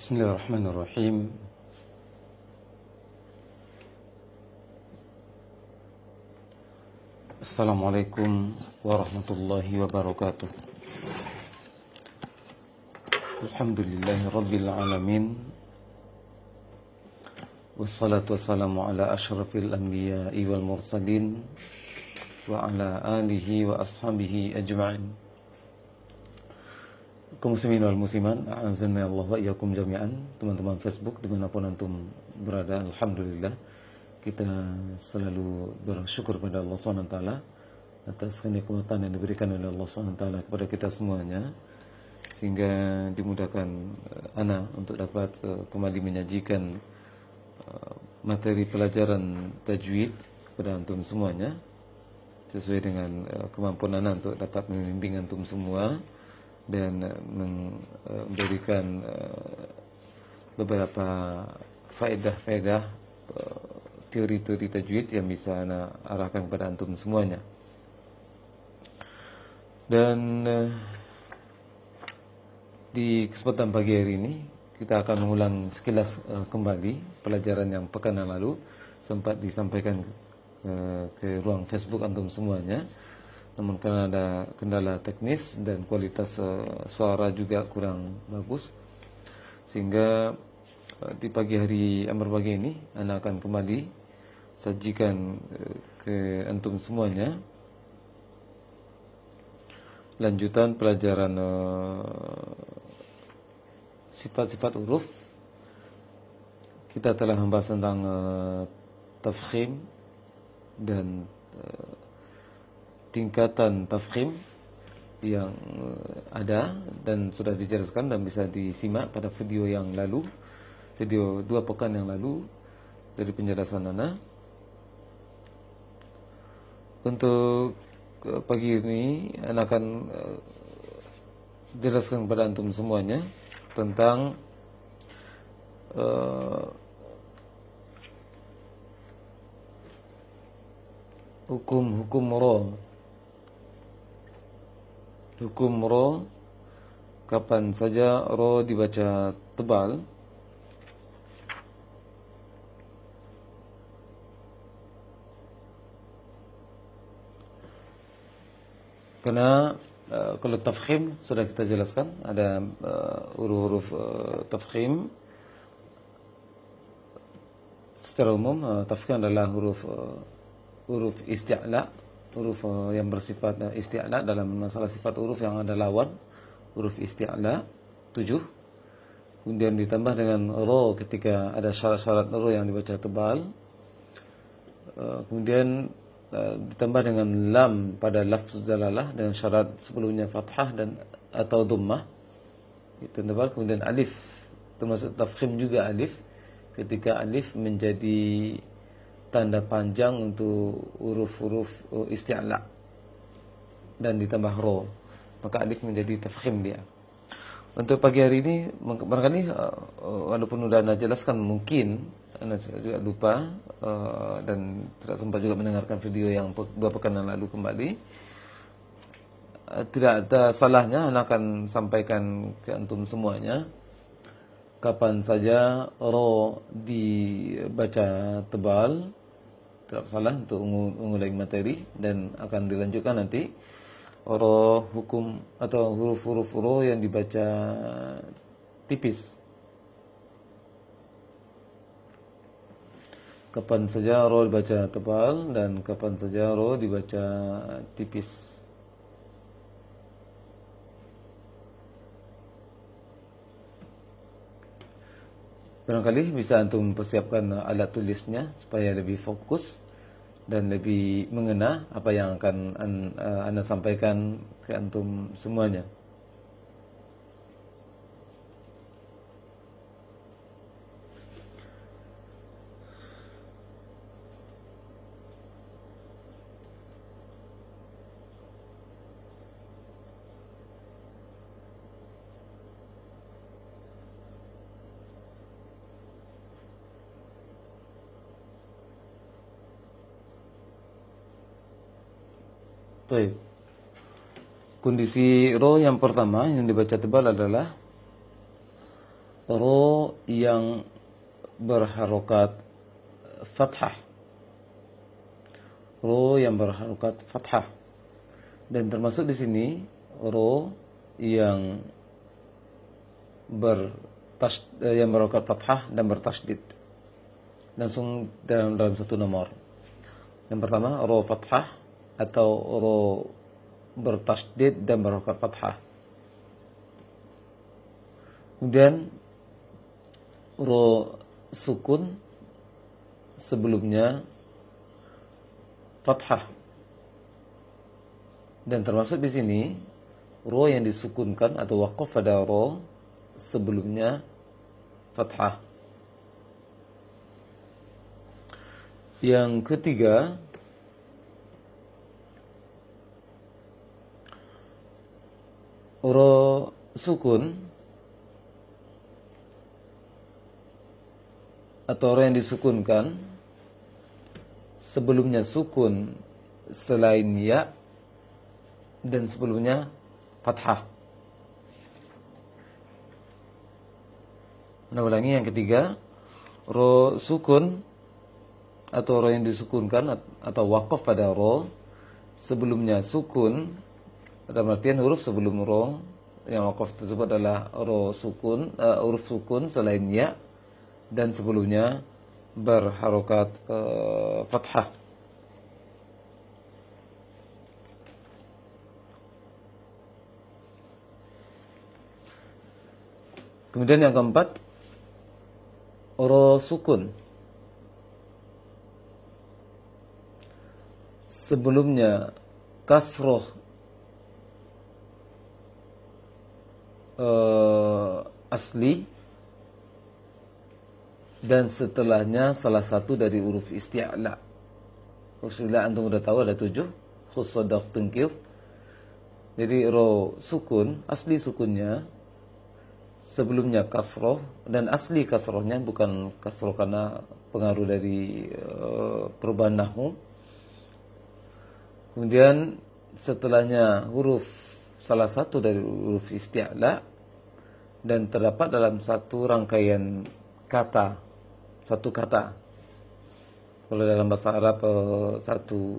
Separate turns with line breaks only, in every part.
Bismillahirrahmanirrahim. Assalamualaikum warahmatullahi wabarakatuh. Alhamdulillahi rabbil alamin. Wassalatu wassalamu ala ashrafil anbiya'i wal mursalin wa ala alihi wa ashabihi ajma'in. Kaum muslimin wal musliman, a'azzani Allah wa iyyakum jami'an. Teman-teman Facebook dimanapun antum berada, alhamdulillah kita selalu bersyukur pada Allah SWT atas kenikmatan yang diberikan oleh Allah SWT kepada kita semuanya, sehingga dimudahkan ana untuk dapat kembali menyajikan materi pelajaran tajwid kepada antum semuanya sesuai dengan kemampuan ana untuk dapat membimbing antum semua dan memberikan beberapa faedah-faedah teori-teori tajwid yang bisa ana arahkan kepada antum semuanya. Dan di kesempatan pagi hari ini kita akan mengulang sekilas kembali pelajaran yang pekan yang lalu sempat disampaikan ke ruang Facebook antum semuanya. Namun karena ada kendala teknis dan kualitas suara juga kurang bagus, sehingga di pagi hari Amar pagi ini ana akan kembali sajikan ke antum semuanya lanjutan pelajaran sifat-sifat huruf. Kita telah membahas tentang tafkhim dan tingkatan tafkhim yang ada dan sudah dijelaskan dan bisa disimak pada video yang lalu, video 2 pekan yang lalu dari penjelasan ana. Untuk pagi ini ana akan jelaskan kepada antum semuanya tentang hukum-hukum ra. Hukum ra, kapan saja ra dibaca tebal, karena kalau tafkhim sudah kita jelaskan, ada huruf-huruf tafkhim secara umum. Tafkhim adalah huruf isti'la, huruf yang bersifat isti'la. Dalam masalah sifat huruf yang ada lawan, huruf isti'la 7, kemudian ditambah dengan ra ketika ada syarat-syarat ra yang dibaca tebal, kemudian ditambah dengan lam pada lafz dalalah dengan syarat sebelumnya fathah dan atau dhammah itu tebal, kemudian alif, termasuk tafkhim juga alif ketika alif menjadi tanda panjang untuk huruf-huruf isti'la dan ditambah ra, maka alif menjadi tafkhim dia. Untuk pagi hari ini barangkali walaupun sudah anda jelaskan, mungkin anda juga lupa dan tidak sempat juga mendengarkan video yang 2 pekan yang lalu kembali. Tidak ada salahnya anda akan sampaikan ke antum semuanya kapan saja ra dibaca tebal. Tidak salah untuk mengulangi materi, dan akan dilanjutkan nanti ra hukum atau huruf-huruf ra yang dibaca tipis. Kapan saja ra dibaca tebal dan kapan saja ra dibaca tipis. Barangkali bisa antum persiapkan alat tulisnya supaya lebih fokus dan lebih mengena apa yang akan anda sampaikan ke antum semuanya. Baik. Kondisi ra yang pertama yang dibaca tebal adalah ro yang berharokat fathah. Ro yang berharokat fathah. Dan termasuk di sini ro yang berharokat fathah dan bertasydid. Langsung dalam satu nomor. Yang pertama ro fathah atau ro bertasydid dan berharokat fathah. Kemudian ro sukun sebelumnya fathah. Dan termasuk di sini ro yang disukunkan atau waqaf pada ro sebelumnya fathah. Yang ketiga ro sukun atau ro yang disukunkan sebelumnya sukun selain ya dan sebelumnya fathah. Ulangi yang ketiga, ro sukun atau ro yang disukunkan atau waqaf pada ro sebelumnya sukun, dalam artian huruf sebelum ro yang waqaf tersebut adalah ro sukun, huruf sukun selain ya dan sebelumnya berharokat fathah. Kemudian yang keempat, ro sukun sebelumnya kasroh asli dan setelahnya salah satu dari huruf isti'la. Huruf isti'la antum udah tahu ada 7, khusadaf tengkir. Jadi ro sukun, asli sukunnya sebelumnya kasroh, dan asli kasrohnya bukan kasroh karena pengaruh dari perubahan nahwu. Kemudian setelahnya huruf salah satu dari huruf isti'la dan terdapat dalam satu rangkaian kata, satu kata. Kalau dalam bahasa Arab satu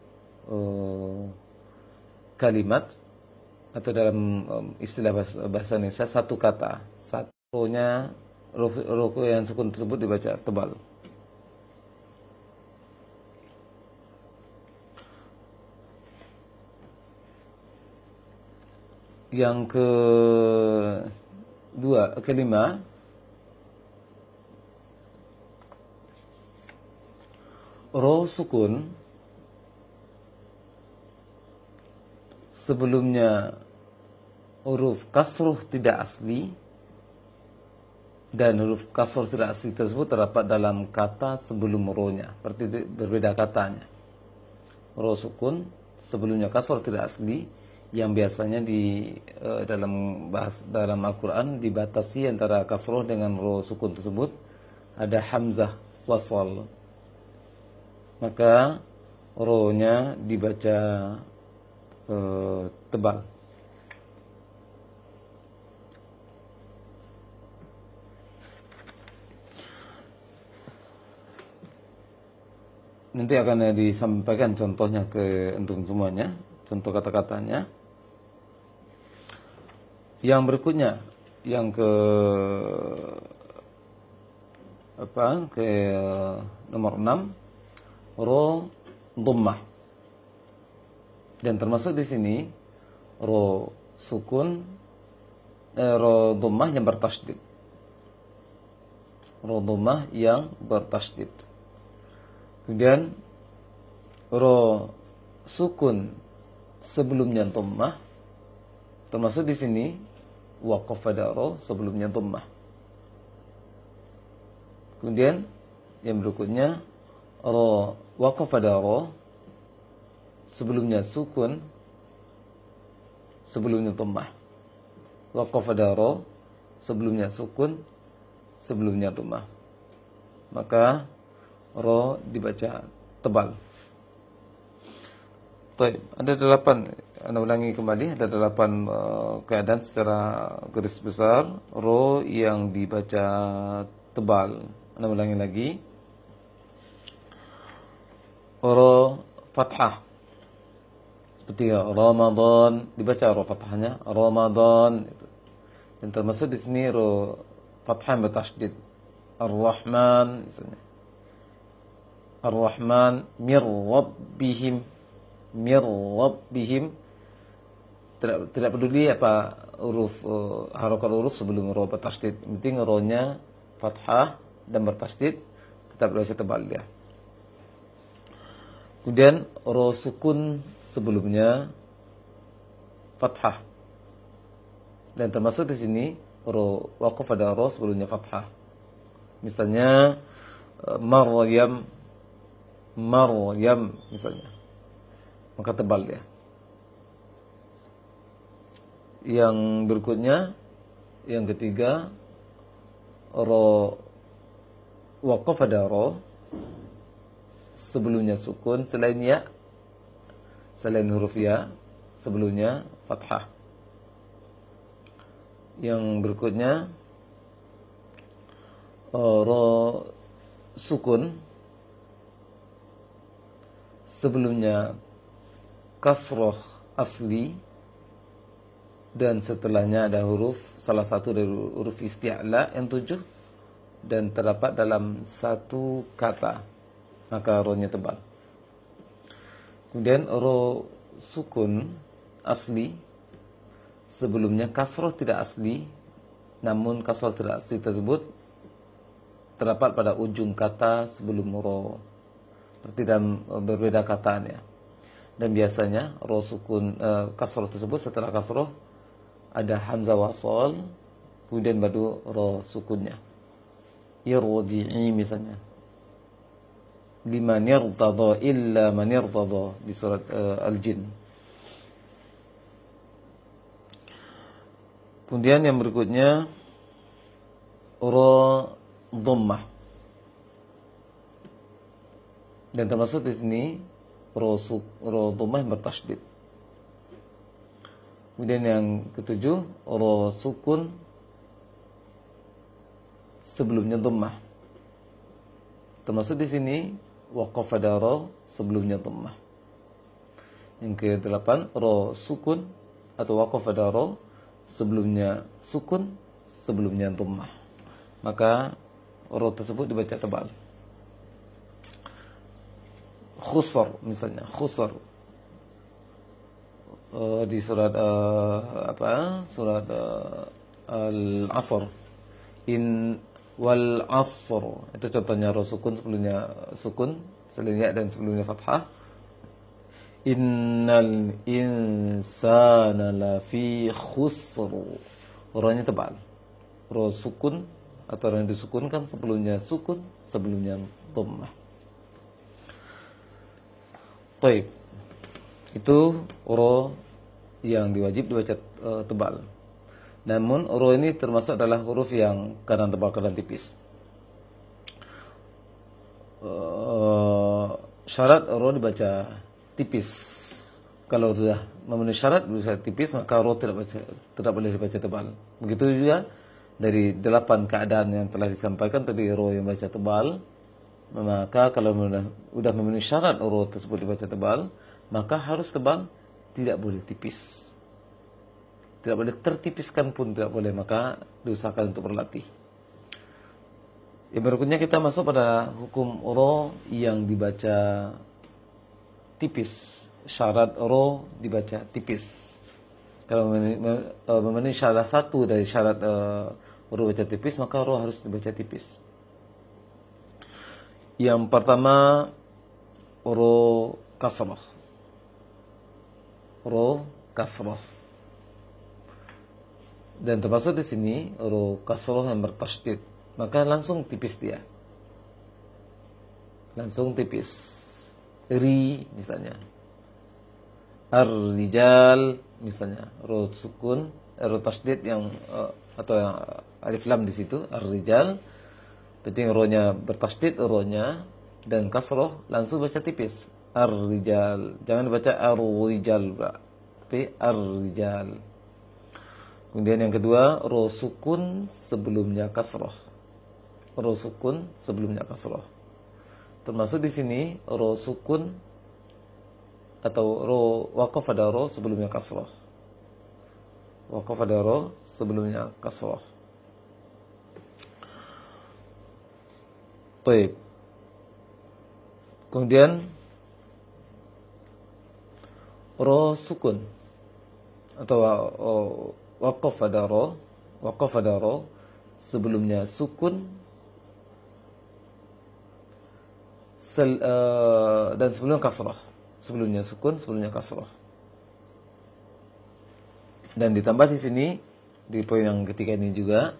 kalimat, atau dalam istilah bahasa Indonesia satu kata, satunya ruku yang sukun tersebut dibaca tebal. Yang kelima, ro sukun sebelumnya huruf kasroh tidak asli, dan huruf kasroh tidak asli tersebut terdapat dalam kata sebelum ro-nya, berarti berbeda katanya. Ro sukun sebelumnya kasroh tidak asli, yang biasanya dalam Al-Quran dibatasi antara kasroh dengan ro sukun tersebut ada hamzah wasal, maka ro-nya dibaca tebal. Nanti akan disampaikan contohnya ke untuk semuanya, contoh kata-katanya. Yang berikutnya, yang ke nomor 6, ro dhammah. Dan termasuk di sini ro sukun, ro dhammah yang bertasydid. Ro dhammah yang bertasydid. Kemudian ro sukun sebelumnya dhammah, termasuk di sini waqaf pada ro sebelumnya dhammah. Kemudian yang berikutnya ro waqaf pada ro sebelumnya sukun sebelumnya dhammah. Waqaf pada ro sebelumnya sukun sebelumnya dhammah. Maka ro dibaca tebal. Baik, ada 8. Anda ulangi kembali, ada 8 keadaan secara garis besar. Ro yang dibaca tebal. Anda ulangi lagi. Ro fathah. Seperti Ramadan, dibaca ro fathahnya Ramadan. Dan termasuk di sini ro fathah bertasydid. Ar-Rahman misalnya. Ar-Rahman mir rabbihim. Mir rabbihim. Tidak peduli apa huruf harokat huruf sebelum ro bertasydid. Penting ro-nya fathah dan bertasydid, tetap dibaca tebal dia. Kemudian ro sukun sebelumnya fathah. Dan termasuk di sini ro waqaf ada ro sebelumnya fathah. Misalnya Maryam misalnya. Maka tebal ya. Yang berikutnya, yang ketiga, ro waqaf ada ro sebelumnya sukun, selain ya, selain huruf ya, sebelumnya fathah. Yang berikutnya ro sukun sebelumnya kasroh asli dan setelahnya ada huruf, salah satu dari huruf isti'la yang 7 dan terdapat dalam satu kata, maka ro-nya tebal. Kemudian ro sukun asli sebelumnya kasroh tidak asli, namun kasroh tidak asli tersebut terdapat pada ujung kata sebelum ro, seperti dalam berbeda katanya. Dan biasanya ro sukun kasroh tersebut setelah kasroh ada hamzah wasal, kemudian baru ro sukunnya. Irji'i misalnya. Liman yartada illa man yartada di surat Al-Jin. Kemudian yang berikutnya ro dhammah. Dan termasuk di sini ro dhammah yang bertasydid. Kemudian yang ketujuh ro sukun sebelumnya dhammah. Termasuk di sini waqaf ada ro sebelumnya dhammah. Yang ke-8 ro sukun atau waqaf ada ro sebelumnya sukun, sebelumnya dhammah. Maka ro tersebut dibaca tebal. Khusar misalnya, khusar di surat surat Al-Asr, in wal asr, itu contohnya ro sukun sebelumnya sukun, selain dan sebelumnya fathah. Innal insana lafi khusr, ro-nya tebal. Ro sukun atau yang disukunkan sebelumnya sukun, sebelumnya dhammah. Baik, itu ro yang diwajib dibaca tebal. Namun ro ini termasuk adalah huruf yang kadang tebal kadang tipis. Syarat ro dibaca tipis. Kalau sudah memenuhi syarat bisa tipis, maka ro tidak boleh dibaca tebal. Begitu juga dari 8 keadaan yang telah disampaikan tadi, ro yang baca tebal, maka kalau sudah memenuhi syarat ro tersebut dibaca tebal, maka harus tebal, tidak boleh tipis. Tidak boleh tertipiskan pun tidak boleh, maka diusahakan untuk berlatih. Yang berikutnya kita masuk pada hukum ro yang dibaca tipis. Syarat ro dibaca tipis. Kalau memenuhi salah satu dari syarat ro baca tipis, maka ro harus dibaca tipis. Yang pertama ro kasrah. Ro kasrah. Dan termasuk di sini ro kasrah yang bertasydid, maka langsung tipis dia. Langsung tipis. Ri misalnya. Ar-rijal misalnya, ro sukun, ro tasydid yang atau yang alif lam di situ, ar-rijal. Penting ro-nya bertasydid, ro-nya dan kasroh langsung baca tipis. ar-rijal. Jangan baca ar-rijal, tapi ar-rijal. Kemudian yang kedua, ro sukun sebelumnya kasroh. Ro sukun sebelumnya kasroh. Termasuk di sini ro sukun atau ro waqaf ada ro sebelumnya kasroh. Waqaf ada ro sebelumnya kasroh. Baik. Kemudian ro sukun atau waqaf ada ro sebelumnya sukun dan sebelumnya kasrah. Sebelumnya sukun, sebelumnya kasrah. Dan ditambah di sini di poin yang ketiga ini juga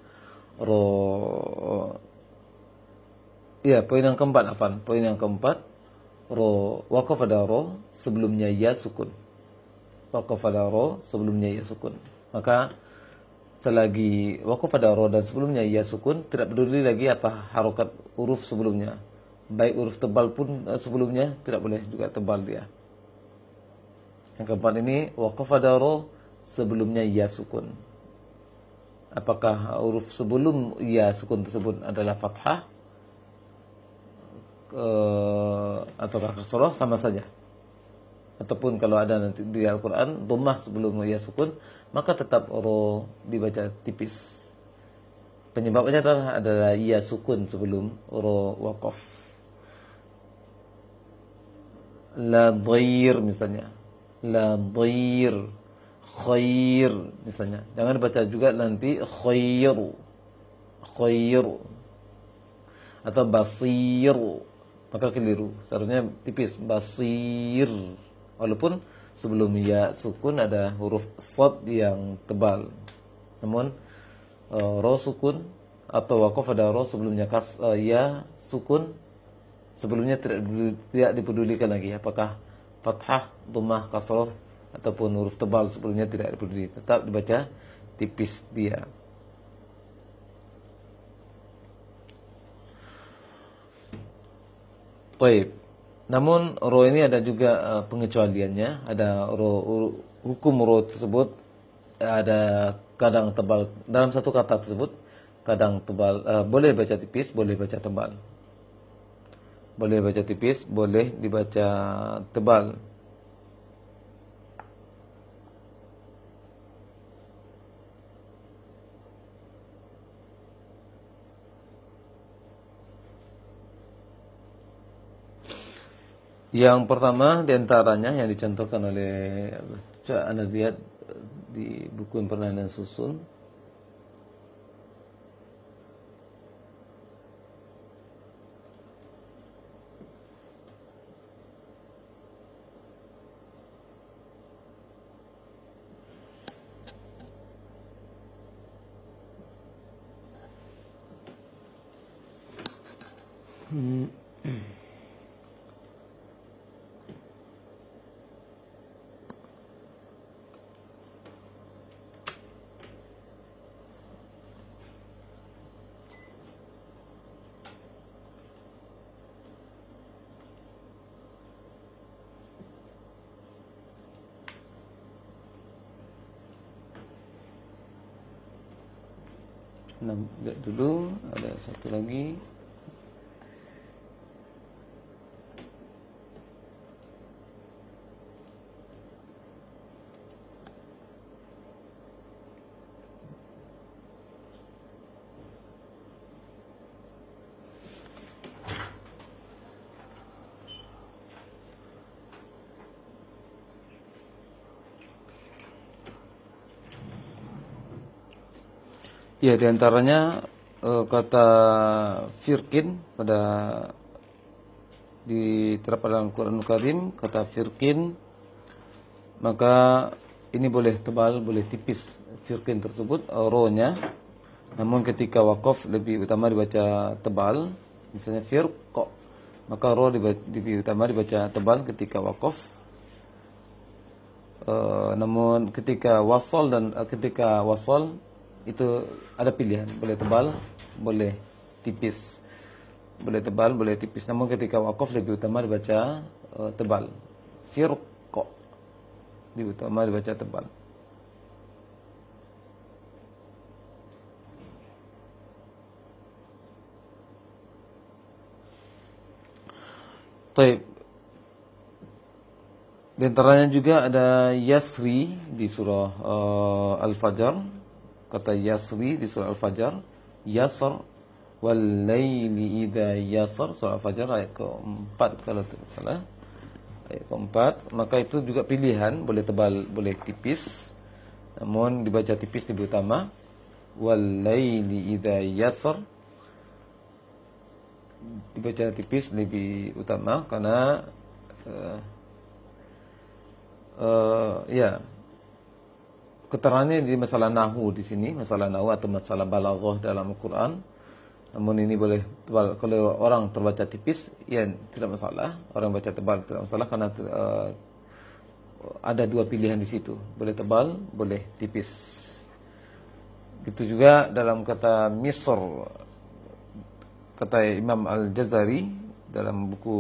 poin yang keempat, poin yang keempat, waqaf ada ro sebelumnya ya sukun. Waqaf ada ro sebelumnya ya sukun. Maka selagi waqaf ada ro dan sebelumnya ya sukun, tidak peduli lagi apa harokat huruf sebelumnya. Baik huruf tebal pun sebelumnya tidak boleh juga tebal dia. Yang keempat ini waqaf ada ro sebelumnya ya sukun. Apakah huruf sebelum ya sukun tersebut adalah fathah ataukah kasrah, sama saja. Ataupun kalau ada nanti di Al-Quran dhammah sebelum ya sukun, maka tetap ro dibaca tipis. Penyebabnya adalah ya sukun sebelum ro waqaf. La dhair misalnya, la dhair, khair misalnya. Jangan baca juga nanti khairu, khairu atau basiru, maka keliru. Seharusnya tipis, basir. Walaupun sebelum ya sukun ada huruf shad yang tebal. Namun ro sukun atau waqaf ada ro sebelumnya ya sukun, sebelumnya tidak dipedulikan lagi apakah fathah, dhammah, kasrah ataupun huruf tebal sebelumnya tidak dipeduli, tetap dibaca tipis dia. Baik. Namun ro ini ada juga pengecualiannya. Ada hukum ro tersebut ada kadang tebal dalam satu kata tersebut, kadang tebal, boleh baca tipis, boleh baca tebal. Boleh baca tipis, boleh dibaca tebal. Yang pertama diantaranya yang dicontohkan oleh Anda lihat di buku yang pernah Anda susun. Nah, lihat dulu ada satu lagi. Ya, diantaranya kata firkin pada diterapkan dalam Al-Quran Karim, kata firkin, maka ini boleh tebal, boleh tipis firkin tersebut, ro-nya. Namun ketika waqaf lebih utama dibaca tebal, misalnya firq, maka ro lebih utama dibaca tebal ketika waqaf. Namun ketika wasal itu ada pilihan, boleh tebal, boleh tipis. Boleh tebal, boleh tipis. Namun ketika waqaf lebih utama dibaca tebal. Firq lebih utama dibaca tebal. Baik. Di antaranya juga ada Yasri di surah Al-Fajr. Kata Yasri di surah Al-Fajr, Yasr wal laili idza yasr, surah Al-Fajr ayat ke-4 kalau tidak salah. Ayat ke-4, maka itu juga pilihan, boleh tebal, boleh tipis. Namun dibaca tipis lebih utama. Wal laili idza yasr, dibaca tipis lebih utama karena ya keterangannya di masalah nahu di sini, masalah nahu atau masalah balaghah dalam Al-Qur'an. Namun ini boleh tebal, kalau orang terbaca tipis ya tidak masalah, orang baca tebal tidak masalah karena ada dua pilihan di situ, boleh tebal, boleh tipis. Itu juga dalam kata Misr, kata Imam Al-Jazari dalam buku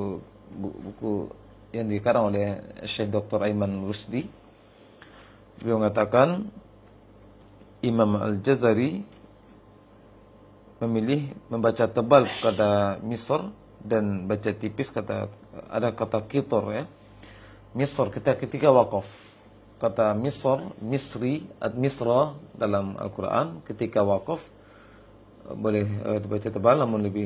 yang dikarang oleh Syekh Dr. Aiman Rusdi. Beliau mengatakan Imam Al-Jazari memilih membaca tebal kata Misr dan baca tipis kata, ada kata kitor ya. Misr ketika wakaf. Kata Misr, Misri, Misra dalam Al-Quran ketika wakaf boleh dibaca tebal namun lebih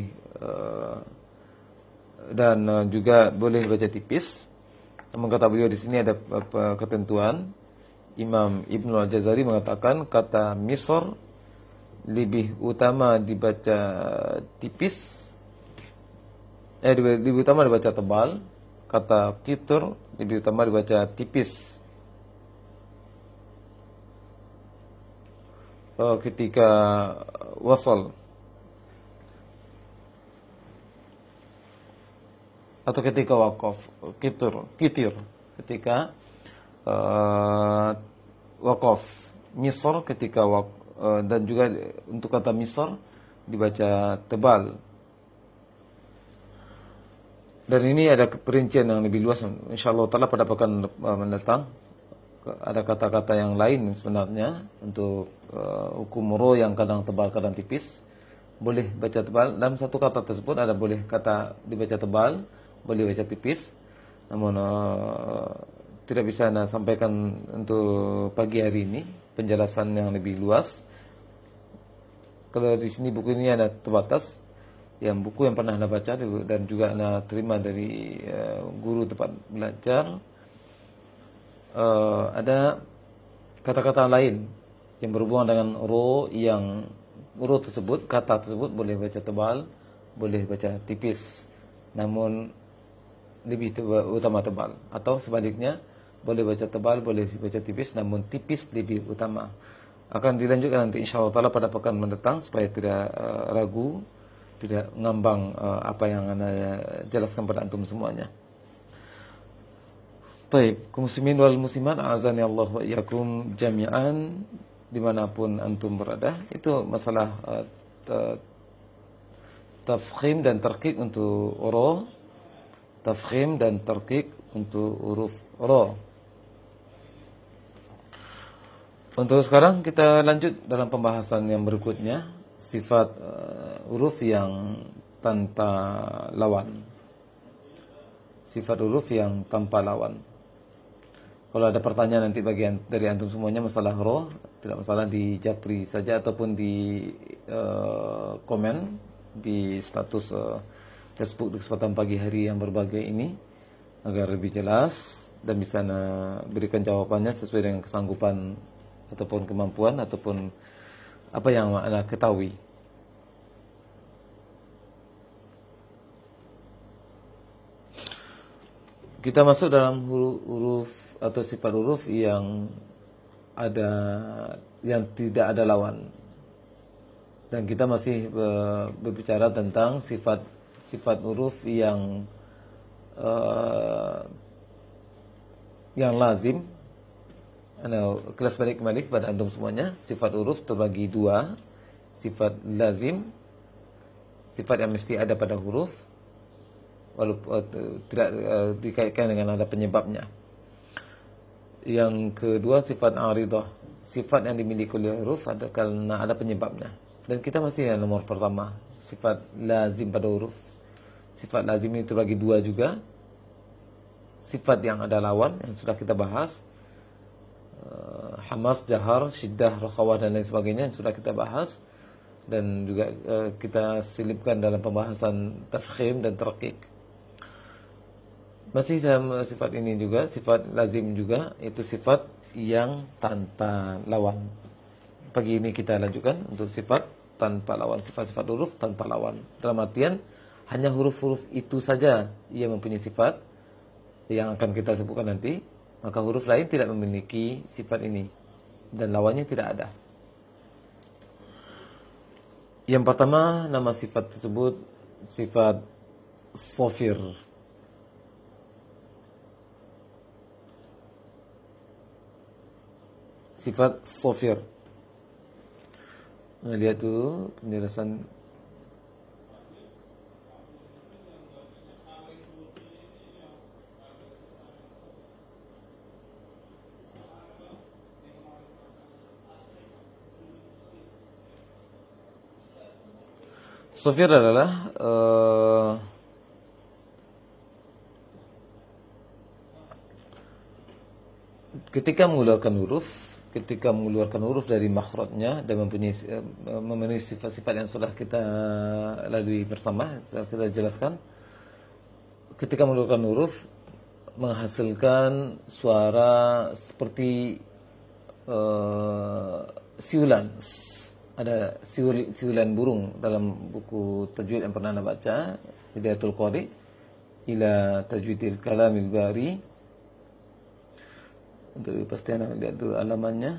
dan juga boleh dibaca tipis. Namun kata beliau di sini ada ketentuan. Imam Ibnu Al-Jazari mengatakan kata Misr lebih utama dibaca tipis, lebih utama dibaca tebal. Kata kitur lebih utama dibaca tipis. Ketika wasal atau ketika wakaf, kitir ketika wakaf, Misr ketika dan juga untuk kata Misr dibaca tebal. Dan ini ada perincian yang lebih luas, insyaallah taala pada pekan mendatang. Ada kata-kata yang lain sebenarnya untuk hukum ro yang kadang tebal kadang tipis, boleh baca tebal. Dalam satu kata tersebut ada boleh kata dibaca tebal, boleh baca tipis. Namun tidak bisa Anda sampaikan untuk pagi hari ini penjelasan yang lebih luas. Kalau di sini buku ini ada terbatas, yang buku yang pernah Anda baca dan juga Anda terima dari guru tempat belajar. Ada kata-kata lain yang berhubungan dengan ro, yang ro tersebut, kata tersebut boleh baca tebal, boleh baca tipis, namun lebih utama tebal, atau sebaliknya boleh baca tebal, boleh baca tipis, namun tipis lebih utama. Akan dilanjutkan nanti insyaallah taala pada pekan mendatang supaya tidak ragu, tidak ngambang apa yang Anda jelaskan pada antum semuanya. Baik, kaum muslimin wal muslimat, azani Allah wa iyyakum jami'an dimanapun antum berada. Itu masalah tafkhim dan tarqiq untuk ro, tafkhim dan tarqiq untuk huruf ro. Untuk sekarang kita lanjut dalam pembahasan yang berikutnya, sifat huruf yang tanpa lawan. Sifat huruf yang tanpa lawan. Kalau ada pertanyaan nanti bagian dari antum semuanya masalah ro, tidak masalah di japri saja ataupun di komen di status Facebook di kesempatan pagi hari yang berbahagia ini agar lebih jelas dan bisa berikan jawabannya sesuai dengan kesanggupan ataupun kemampuan ataupun apa yang Anda ketahui. Kita masuk dalam huruf atau sifat huruf yang tidak ada lawan. Dan kita masih berbicara tentang sifat huruf yang lazim. Kelas balik kembali kepada antum semuanya. Sifat huruf terbagi dua. Sifat lazim, sifat yang mesti ada pada huruf. walaupun tidak dikaitkan dengan ada penyebabnya. Yang kedua, sifat aridah, sifat yang dimiliki oleh huruf ada karena ada penyebabnya. Dan kita masih yang nomor pertama, sifat lazim pada huruf. Sifat lazim itu terbagi dua juga. Sifat yang ada lawan yang sudah kita bahas, hamas, jahar, syiddah, rakhawah dan lain sebagainya yang sudah kita bahas, dan juga kita selipkan dalam pembahasan tafkhim dan tarqiq. Masih dalam sifat ini juga, sifat lazim juga, itu sifat yang tanpa lawan. Pagi ini kita lanjutkan untuk sifat tanpa lawan, sifat-sifat huruf tanpa lawan. Dalam artian hanya huruf-huruf itu saja yang mempunyai sifat yang akan kita sebutkan nanti, maka huruf lain tidak memiliki sifat ini dan lawannya tidak ada. Yang pertama, nama sifat tersebut sifat sofir. Sifat sofir. Nah, lihat dulu penjelasan. Sofir adalah ketika mengeluarkan huruf dari makhrajnya dan memenuhi sifat-sifat yang sudah kita lalui bersama, kita jelaskan. Ketika mengeluarkan huruf menghasilkan suara seperti siulan. Ada siulan burung dalam buku tajwid yang pernah Anda baca, Hidayatul Qari ila Tajwidil Kalamil Bari. Untuk kepastian Anda lihat dulu alamannya.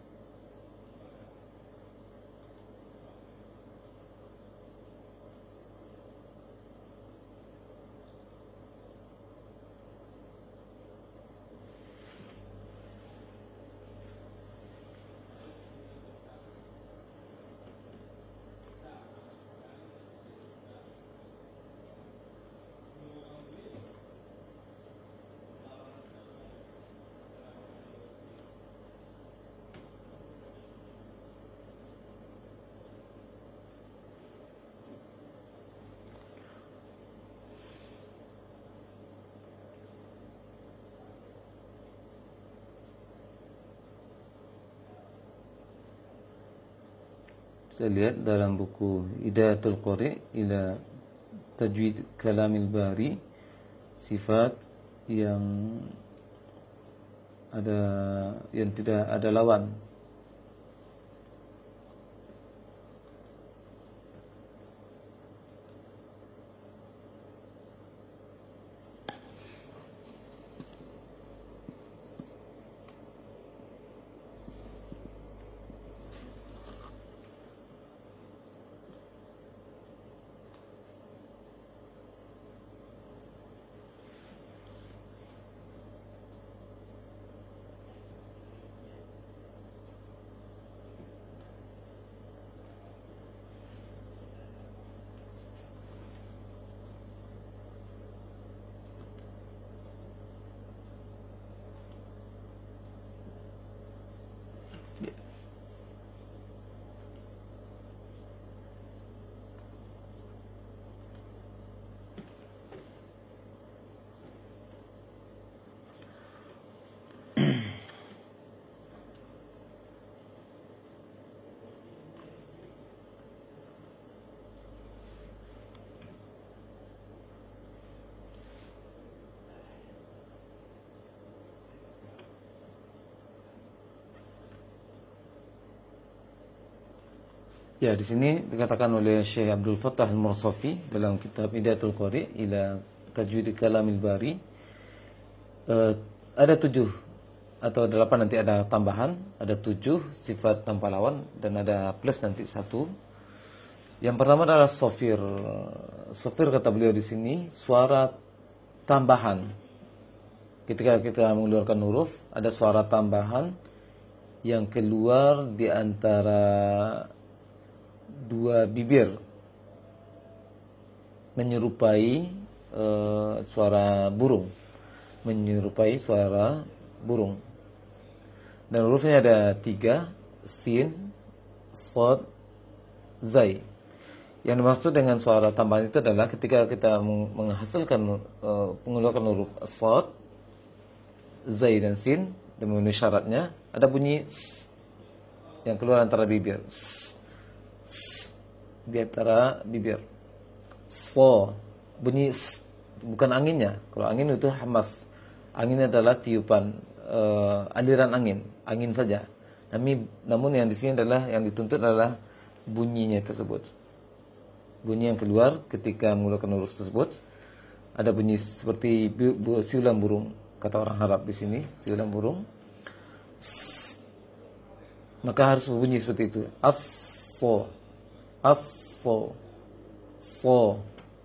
Saya lihat dalam buku Hidayatul Qari ila Tajwid Kalamil Bari, sifat yang tidak ada lawan. Ya, di sini dikatakan oleh Syekh Abdul Fattah Al-Mursafi dalam kitab Hidayatul Qari ila Tajwid Kalamil Bari, ada 7 atau 8, nanti ada tambahan, ada 7 sifat tanpa lawan dan ada plus nanti 1. Yang pertama adalah sofir. Sofir kata beliau di sini suara tambahan. Ketika kita mengeluarkan huruf, ada suara tambahan yang keluar di antara dua bibir menyerupai suara burung, menyerupai suara burung. Dan hurufnya ada 3, sin, sod, zai. Yang dimaksud dengan suara tambahan itu adalah ketika kita menghasilkan mengeluarkan huruf sod, zai dan sin dan memenuhi syaratnya, ada bunyi s yang keluar antara bibir, di antara bibir. So, bunyi s, bukan anginnya. Kalau angin itu hamas, angin adalah tiupan aliran angin saja. Namun yang di sini adalah yang dituntut adalah bunyinya tersebut. Bunyi yang keluar ketika mengeluarkan huruf tersebut ada bunyi seperti siulan burung, kata orang Arab di sini, siulan burung. Maka harus berbunyi seperti itu. As-so, as-so, so,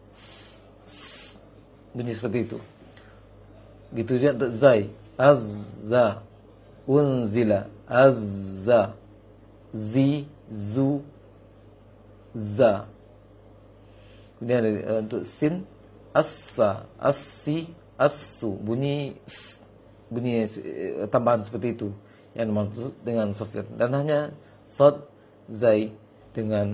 bunyi seperti itu. Gitu juga untuk zai, azza, unzila, azza, zi, zu, za. Kemudian untuk sin, assa, assi, assu, bunyi tambahan seperti itu yang dimaksud dengan sofir. Dan hanya sod, zai dengan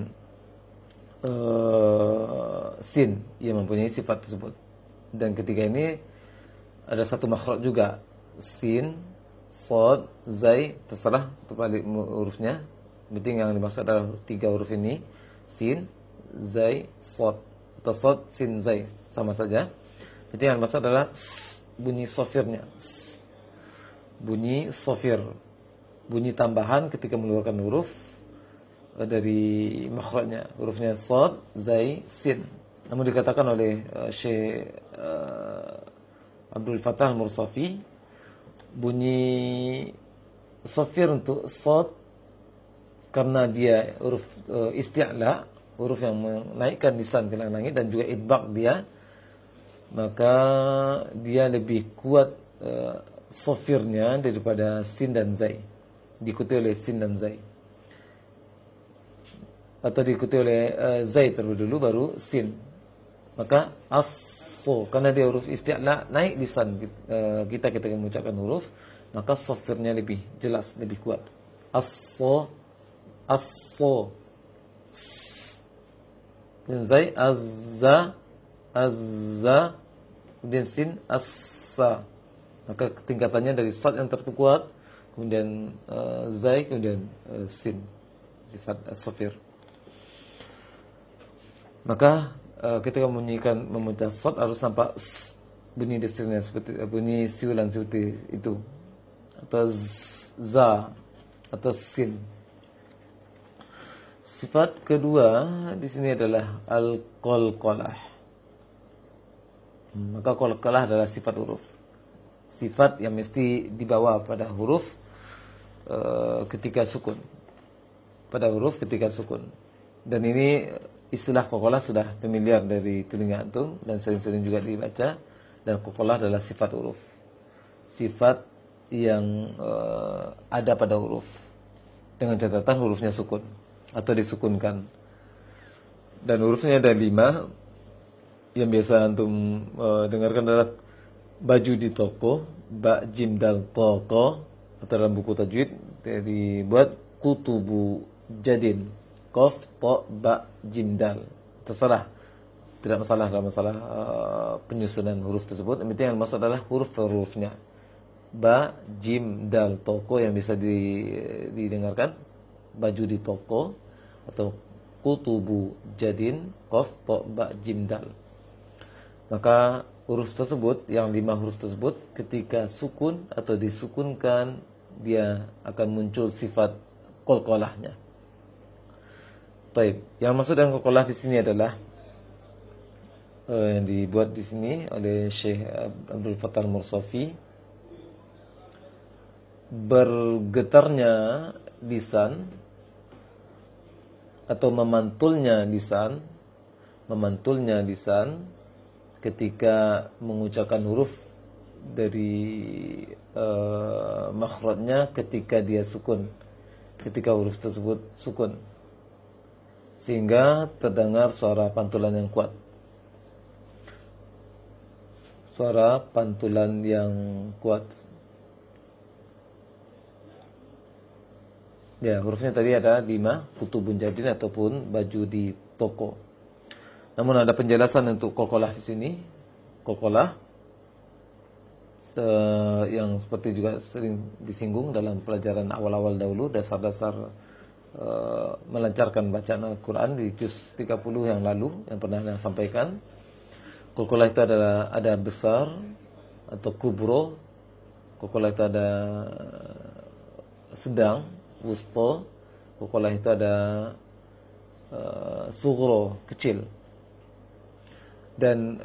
sin yang mempunyai sifat tersebut. Dan ketika ini ada satu makhraj juga, sin, sod, zai, terserah terbalik hurufnya. Penting yang dimaksud adalah 3 huruf ini, sin, zai, sod, atau sod, sin, zai, sama saja. Penting yang dimaksud adalah bunyi sofirnya, bunyi sofir, bunyi tambahan ketika mengeluarkan huruf dari makhrajnya, hurufnya sod, zai, sin. Namun dikatakan oleh Syekh Abdul Fattah Al-Mursafi, bunyi sofir untuk sod karena dia huruf isti'la, huruf yang menaikkan lisan ke langit, dan juga idbaq dia, maka dia lebih kuat sofirnya daripada sin dan zai, diikuti oleh sin dan zai, atau diikuti oleh zai terlebih dulu baru sin. Maka as-so, karena dia huruf isti'la, naik lisan kita ketika mengucapkan huruf, maka sofirnya lebih jelas, lebih kuat. As-so, as-so, kemudian zai, azza, azza, kemudian sin, assa. Maka tingkatannya dari sad yang terkuat, kemudian zai, kemudian sin, sifat as-sofir. Maka ketika memecah sad harus nampak bunyi desirnya seperti bunyi siulan seperti itu, atau za atau sin. Sifat kedua di sini adalah al-qalqalah. Maka qalqalah adalah sifat huruf, sifat yang mesti dibawa pada huruf ketika sukun, pada huruf ketika sukun. Dan ini istilah qalqalah sudah familiar dari telinga antum dan sering-sering juga dibaca. Dan qalqalah adalah sifat huruf, sifat yang ada pada huruf dengan catatan hurufnya sukun atau disukunkan. Dan hurufnya ada 5. Yang biasa antum dengarkan adalah baju di toko, ba, jim, dal, toko, atau dalam buku tajwid dibuat kutubu jadin, qaf, ta, ba, jim, dal. Terserah, tidak masalah dalam masalah penyusunan huruf tersebut. Yang penting yang maksud adalah hurufnya, ba, jim, dal, toko, yang bisa didengarkan baju di toko, atau kutubu jadin, qaf, ta, ba, jim, dal. Maka huruf tersebut, yang 5 huruf tersebut, ketika sukun atau disukunkan, dia akan muncul sifat qalqalahnya. Baik, yang maksud dengan qalqalah di sini adalah yang dibuat di sini oleh Syekh Abdul Fattah Al-Mursafi, bergetarnya lisan atau memantulnya lisan ketika mengucapkan huruf dari makhrajnya ketika dia sukun, ketika huruf tersebut sukun, sehingga terdengar suara pantulan yang kuat. suara pantulan yang kuat. Ya, hurufnya tadi ada 5, kutubun jadin ataupun baju di toko. Namun ada penjelasan untuk qalqalah di sini. Qalqalah yang seperti juga sering disinggung dalam pelajaran awal-awal dahulu, dasar-dasar melancarkan bacaan Al-Quran di juz 30 yang lalu yang pernah saya sampaikan. Qalqalah itu adalah ada besar atau kubro. Qalqalah itu ada sedang, wusta. Qalqalah itu ada sughra, kecil. Dan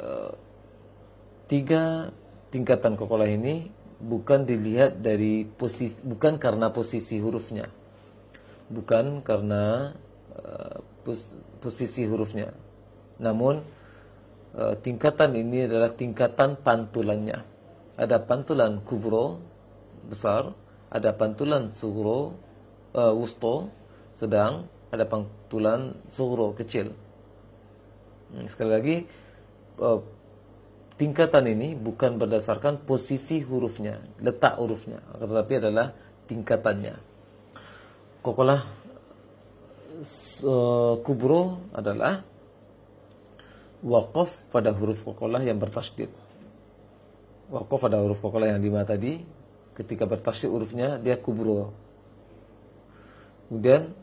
3 tingkatan qalqalah ini bukan dilihat dari posisi, bukan karena posisi hurufnya, bukan karena posisi hurufnya, namun tingkatan ini adalah tingkatan pantulannya. Ada pantulan kubro, besar, ada pantulan sughra, wusta, sedang, ada pantulan sughra, kecil. Sekali lagi, tingkatan ini bukan berdasarkan posisi hurufnya, letak hurufnya, tetapi adalah tingkatannya. Qalqalah kubro adalah waqaf pada huruf qalqalah yang bertasydid. Waqaf pada huruf qalqalah yang 5 tadi, ketika bertasydid hurufnya dia kubro. Kemudian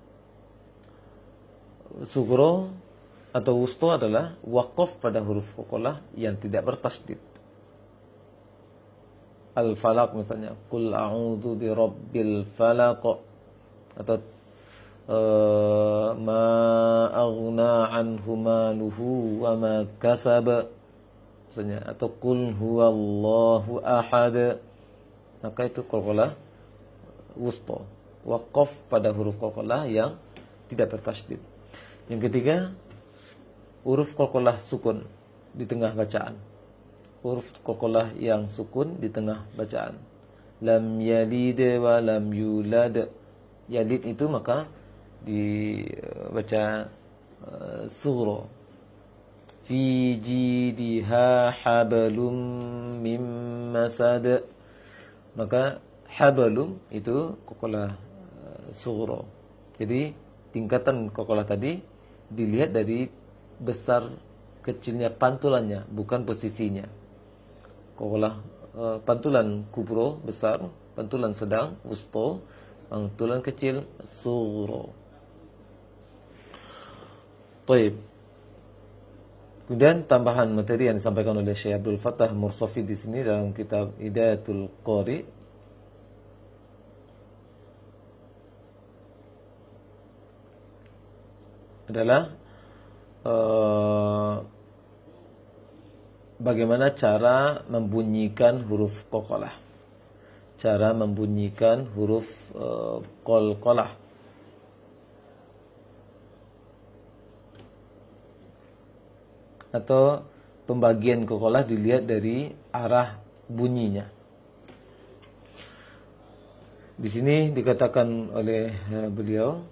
sughra atau wusta adalah waqaf pada huruf qalqalah yang tidak bertasydid. Al-falaq misalnya, qul a'udzu birabbil falaq, atau ma aghna anhu maluhu wa ma kasab misalnya, atau qul huwallahu ahad. Maka itu qalqalah wusta, waqaf pada huruf qalqalah yang tidak bertasydid. Yang ketiga, huruf qalqalah sukun di tengah bacaan. Huruf qalqalah yang sukun di tengah bacaan. Lam yalid wa lam yulad. Yalid itu maka dibaca sughra. Fi jidiha hablum mim masad. Maka hablum itu qalqalah sughra. Jadi tingkatan qalqalah tadi dilihat dari besar kecilnya pantulannya, bukan posisinya. Qalqalah pantulan kubro, besar, pantulan sedang, wusta, pantulan kecil, sughra. Baik. Kemudian tambahan materi yang disampaikan oleh Syekh Abdul Fattah Mursafi di sini dalam kitab Hidayatul Qari adalah bagaimana cara membunyikan huruf qalqalah. Cara membunyikan huruf qalqalah. Atau pembagian qalqalah dilihat dari arah bunyinya. Di sini dikatakan oleh beliau,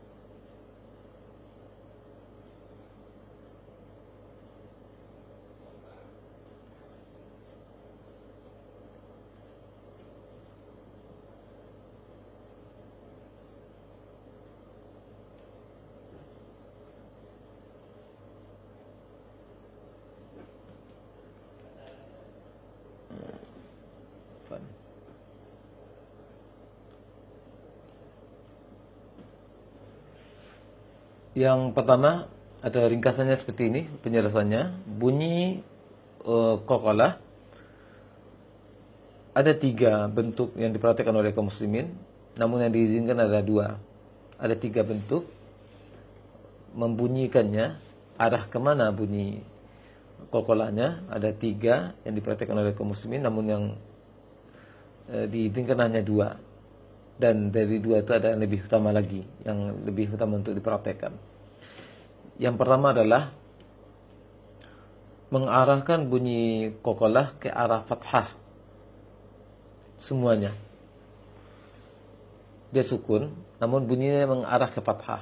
yang pertama ada ringkasannya seperti ini penjelasannya. Bunyi qalqalah ada 3 bentuk yang diperhatikan oleh kaum muslimin, namun yang diizinkan ada 2. Ada 3 bentuk membunyikannya, arah kemana bunyi qalqalahnya. Ada 3 yang diperhatikan oleh kaum muslimin, namun yang diizinkan hanya 2. Dan dari 2 itu ada yang lebih utama lagi, yang lebih utama untuk diperhatikan. Yang pertama adalah mengarahkan bunyi qalqalah ke arah fathah. Semuanya. Dia sukun, namun bunyinya mengarah ke fathah.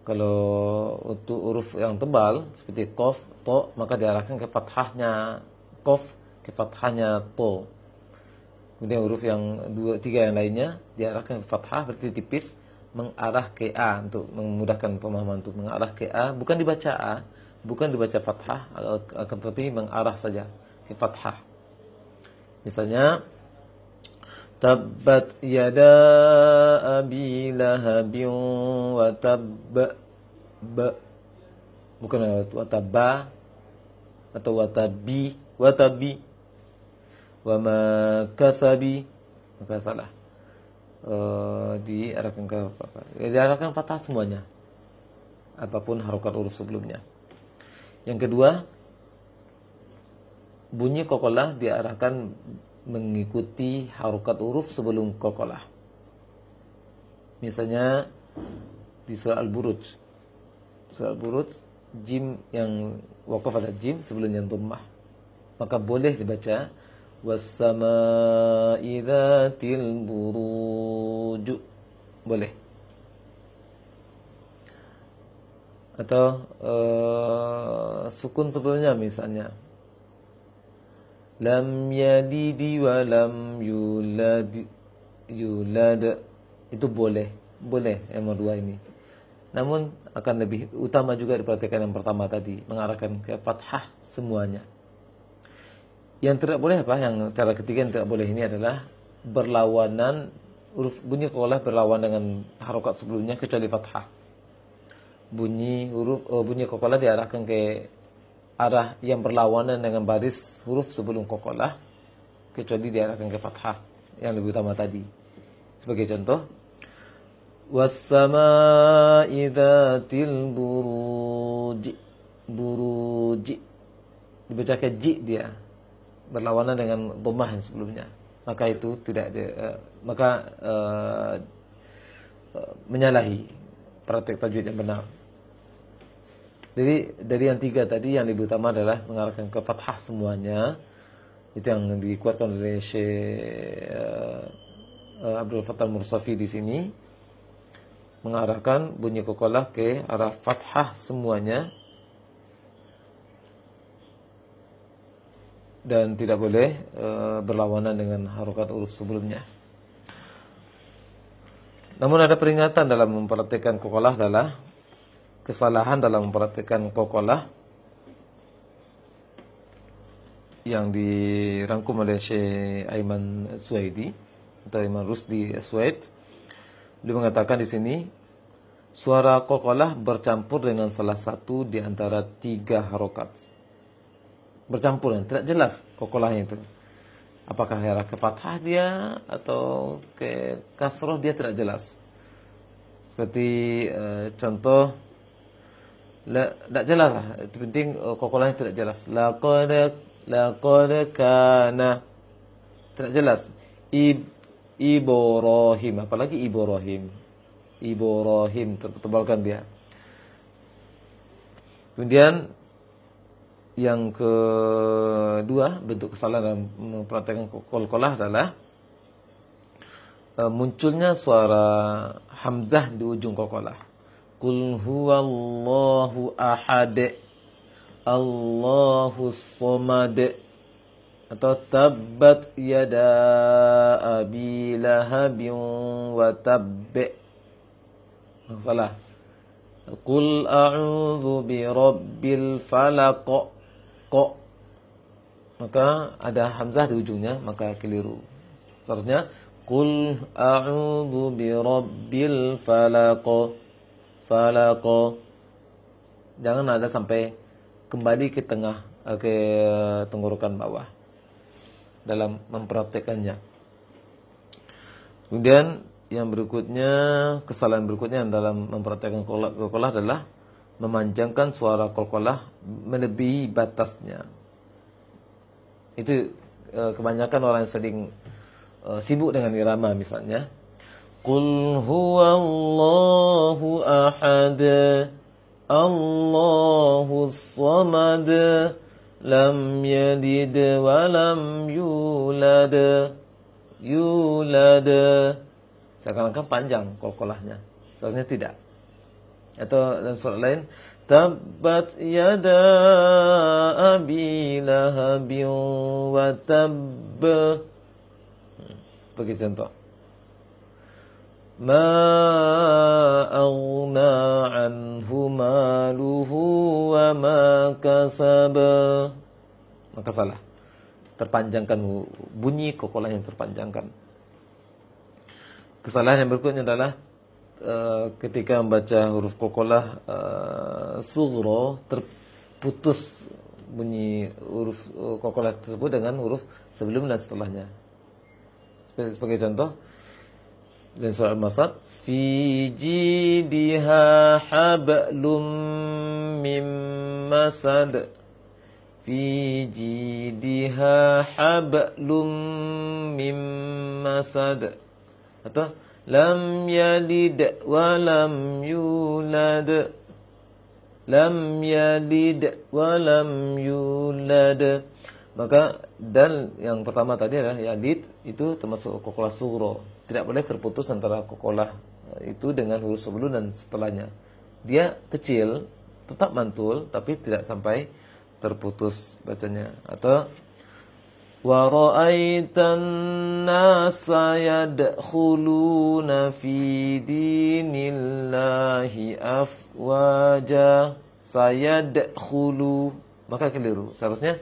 Kalau untuk huruf yang tebal seperti qaf, ta, maka diarahkan ke fathahnya qaf ke fathahnya to. Kemudian huruf yang 2, 3 yang lainnya diarahkan ke fathah, berarti tipis mengarah ke A, untuk memudahkan pemahaman, untuk mengarah ke A, bukan dibaca A, bukan dibaca fathah, akan tetapi mengarah saja ke fathah. Misalnya tabbat yada abi lahabin wa tabba, bukan watabba atau watabi, wa ma kasabi, maka salah. Diarahkan fathah semuanya, apapun harokat huruf sebelumnya. Yang kedua, bunyi qalqalah diarahkan mengikuti harokat huruf sebelum qalqalah. Misalnya di surah Al-Buruj, jim yang waqaf ada jim sebelumnya dhammah, maka boleh dibaca was-samaa'i dzatil buruj, boleh. Atau sukun sebelumnya, misalnya lam yalidi wa lam yulad, itu boleh yang kedua ini. Namun akan lebih utama juga diperhatikan yang pertama tadi, mengarahkan ke fathah semuanya. Yang tidak boleh apa? Yang cara ketiga yang tidak boleh ini adalah berlawanan, huruf bunyi qalqalah berlawan dengan harokat sebelumnya kecuali fathah. Bunyi qalqalah diarahkan ke arah yang berlawanan dengan baris huruf sebelum qalqalah, kecuali diarahkan ke fathah yang lebih utama tadi. Sebagai contoh, was-samaa'i dzatil buruj, dibaca ke ji, dia berlawanan dengan dhammah yang sebelumnya, maka itu tidak ada, menyalahi praktek tajwid yang benar. Jadi dari yang tiga tadi, yang lebih utama adalah mengarahkan ke fathah semuanya. Itu yang dikuatkan oleh Syekh Abdul Fattah Mursafi di sini, mengarahkan bunyi qalqalah ke arah fathah semuanya, dan tidak boleh berlawanan dengan harokat huruf sebelumnya. Namun ada peringatan dalam mempraktikkan qalqalah, adalah kesalahan dalam mempraktikkan qalqalah yang dirangkum oleh Syekh Aiman Suwaidi atau Aiman Rusdi Suwaid. Beliau mengatakan di sini, suara qalqalah bercampur dengan salah satu di antara 3 harokat. Bercampur, tidak jelas qalqalahnya itu. Apakah arah ke fathah dia atau ke kasroh, dia tidak jelas. Seperti contoh, tidak jelas lah. Itu penting, qalqalahnya tidak jelas. Laqad kana, tidak jelas. Ibrahim, apalagi Ibrahim, tertebalkan dia. Kemudian yang kedua, bentuk kesalahan dalam mempraktikkan qalqalah adalah munculnya suara hamzah di ujung qalqalah. Qul huwallahu ahad, Allahus samad, atau tabbat yada abi lahabin wa tabb. Salah. Qul a'udzu birabbil falaq, maka ada hamzah di ujungnya, maka keliru. Seharusnya qul a'udzu birabbil falaq. Jangan ada sampai kembali ke tengah, ke tenggorokan bawah dalam mempraktekannya. Kemudian yang berikutnya, kesalahan berikutnya dalam mempraktekkan qalqalah adalah memanjangkan suara qalqalah melebihi batasnya. Itu kebanyakan orang yang sering sibuk dengan irama, misalnya Qul huwallahu ahad, Allahus samad, lam yalid wa lam yulad. Seakan-akan panjang qalqalahnya, sebenarnya tidak. Atau dalam surat lain, Tabbat yada abi lahabin wa tabb. Sebagai contoh. Ma aghna anhu maluhu wa ma kasaba. Maka salah. Terpanjangkan bunyi kokolah yang terpanjangkan. Kesalahan yang berikutnya adalah ketika membaca huruf kokolah sughra, terputus bunyi huruf kokolah tersebut dengan huruf sebelum dan setelahnya. Sebagai contoh dan surah Al-Masad, fi jidiha hablum mim masad. Fi jidiha hablum mim masad. Atau lam yalid wa lam yulad. Lam yalid wa lam yulad. Maka dal yang pertama tadi adalah yalid, itu termasuk kokolah sughra. Tidak boleh terputus antara kokolah itu dengan huruf sebelum dan setelahnya. Dia kecil, tetap mantul, tapi tidak sampai terputus bacanya. Atau wa ra'aitan nasa yadkhuluna fi dinillahi afwaja. Sayadkhulu, maka keliru. Seharusnya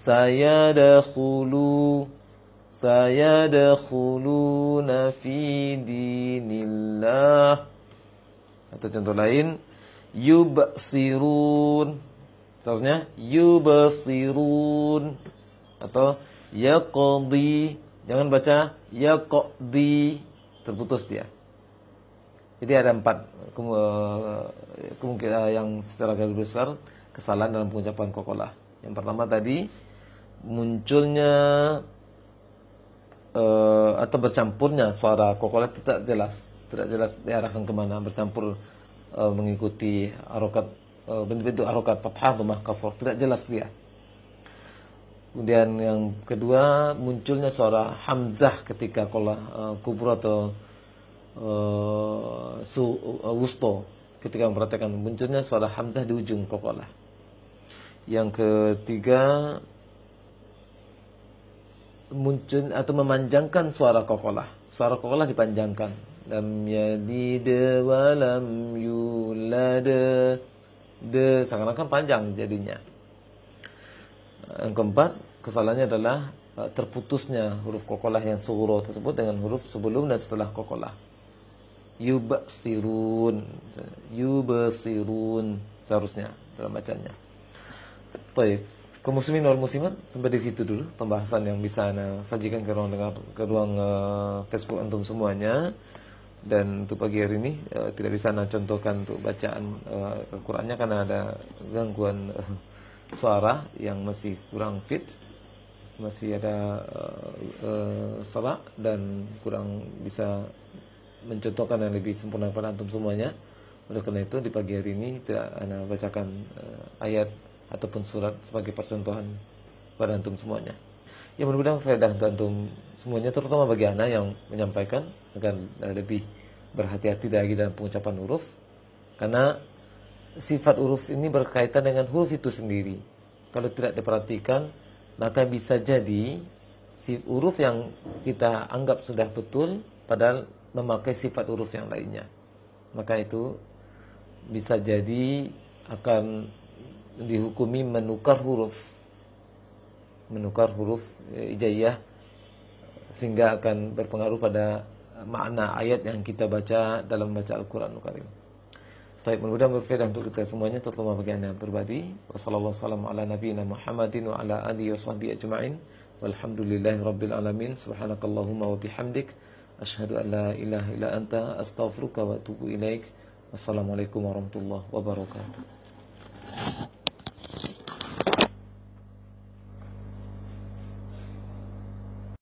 sayadkhuluna fi dinillah. Atau contoh lain, yubsirun. Seharusnya yubsirun. Atau yaqdi, jangan baca yaqdi, terputus dia. Jadi ada 4 kemungkinan yang secara garis besar kesalahan dalam pengucapan kokolah. Yang pertama tadi, munculnya atau bercampurnya suara kokolah tidak jelas diarahkan kemana, bercampur mengikuti harokat, bentuk harokat fathah atau kasrah, tidak jelas dia. Kemudian yang kedua, munculnya suara hamzah ketika kolah kubra atau wusto, ketika memperhatikan munculnya suara hamzah di ujung kokolah. Yang ketiga, muncul atau memanjangkan suara kokolah. Suara kokolah dipanjangkan. Lam yalid wa lam yulad. Seakan-akan panjang jadinya. Yang keempat, kesalahannya adalah terputusnya huruf kokolah yang sughra tersebut dengan huruf sebelum dan setelah kokolah. Yubsirun seharusnya dalam bacanya. Baik, kaum muslimin wal muslimat, sampai di situ dulu pembahasan yang bisa Anda sajikan ke ruang Facebook antum semuanya. Dan untuk pagi hari ini tidak bisa Anda contohkan untuk bacaan Al-Qur'annya karena ada gangguan suara yang masih kurang fit, masih ada salah dan kurang bisa mencontohkan yang lebih sempurna pada antum semuanya. Oleh karena itu di pagi hari ini tidak Anda bacakan ayat ataupun surat sebagai percontohan pada antum semuanya. Yang mudah-mudahan faedah untuk antum semuanya, terutama bagi Anda yang menyampaikan, agar lebih berhati-hati lagi dalam pengucapan huruf, karena sifat huruf ini berkaitan dengan huruf itu sendiri. Kalau tidak diperhatikan, maka bisa jadi si huruf yang kita anggap sudah betul padahal memakai sifat huruf yang lainnya. Maka itu bisa jadi akan dihukumi menukar huruf hijaiyah, sehingga akan berpengaruh pada makna ayat yang kita baca dalam membaca Al-Quranul Karim. Baik, mudah-mudahan berfaedah untuk kita semuanya, terutama bagi Anda yang pribadi. Wassalamualaikum warahmatullahi wabarakatuh. Wa ala alihi wa sahbihi ajma'in. Walhamdulillahi rabbil alamin. Subhanakallahumma wa bihamdik, asyhadu an la ilaha illa anta, astaghfiruka wa atubu ilaik. Wassalamualaikum warahmatullahi wabarakatuh.